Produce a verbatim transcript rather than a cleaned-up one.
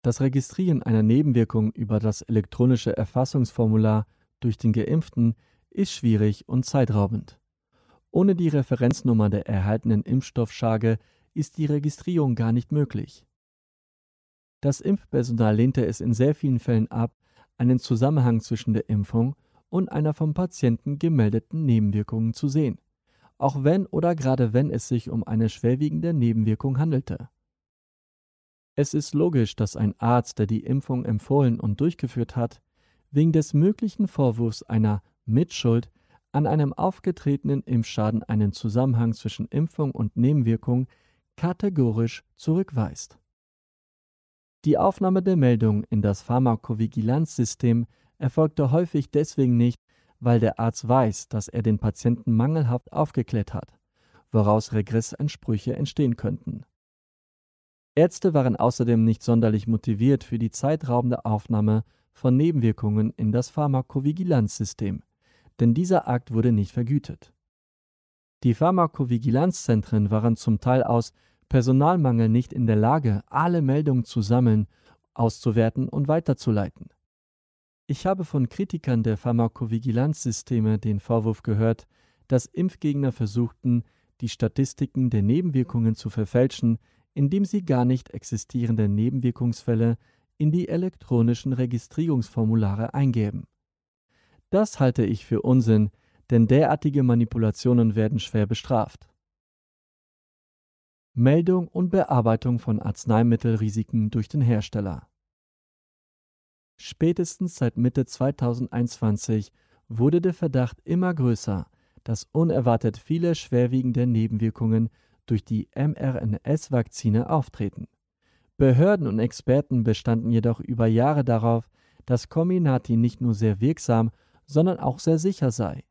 Das Registrieren einer Nebenwirkung über das elektronische Erfassungsformular durch den Geimpften ist schwierig und zeitraubend. Ohne die Referenznummer der erhaltenen Impfstoffcharge ist die Registrierung gar nicht möglich. Das Impfpersonal lehnte es in sehr vielen Fällen ab, einen Zusammenhang zwischen der Impfung und einer vom Patienten gemeldeten Nebenwirkung zu sehen, auch wenn oder gerade wenn es sich um eine schwerwiegende Nebenwirkung handelte. Es ist logisch, dass ein Arzt, der die Impfung empfohlen und durchgeführt hat, wegen des möglichen Vorwurfs einer Mitschuld an einem aufgetretenen Impfschaden einen Zusammenhang zwischen Impfung und Nebenwirkung kategorisch zurückweist. Die Aufnahme der Meldung in das Pharmakovigilanzsystem erfolgte häufig deswegen nicht, weil der Arzt weiß, dass er den Patienten mangelhaft aufgeklärt hat, woraus Regressansprüche entstehen könnten. Ärzte waren außerdem nicht sonderlich motiviert für die zeitraubende Aufnahme von Nebenwirkungen in das Pharmakovigilanzsystem, denn dieser Akt wurde nicht vergütet. Die Pharmakovigilanzzentren waren zum Teil aus Personalmangel nicht in der Lage, alle Meldungen zu sammeln, auszuwerten und weiterzuleiten. Ich habe von Kritikern der Pharmakovigilanzsysteme den Vorwurf gehört, dass Impfgegner versuchten, die Statistiken der Nebenwirkungen zu verfälschen, indem sie gar nicht existierende Nebenwirkungsfälle in die elektronischen Registrierungsformulare eingeben. Das halte ich für Unsinn, denn derartige Manipulationen werden schwer bestraft. Meldung und Bearbeitung von Arzneimittelrisiken durch den Hersteller. Spätestens seit Mitte zweitausendeinundzwanzig wurde der Verdacht immer größer, dass unerwartet viele schwerwiegende Nebenwirkungen durch die mRNA-Vakzine auftreten. Behörden und Experten bestanden jedoch über Jahre darauf, dass Comirnaty nicht nur sehr wirksam, sondern auch sehr sicher sei.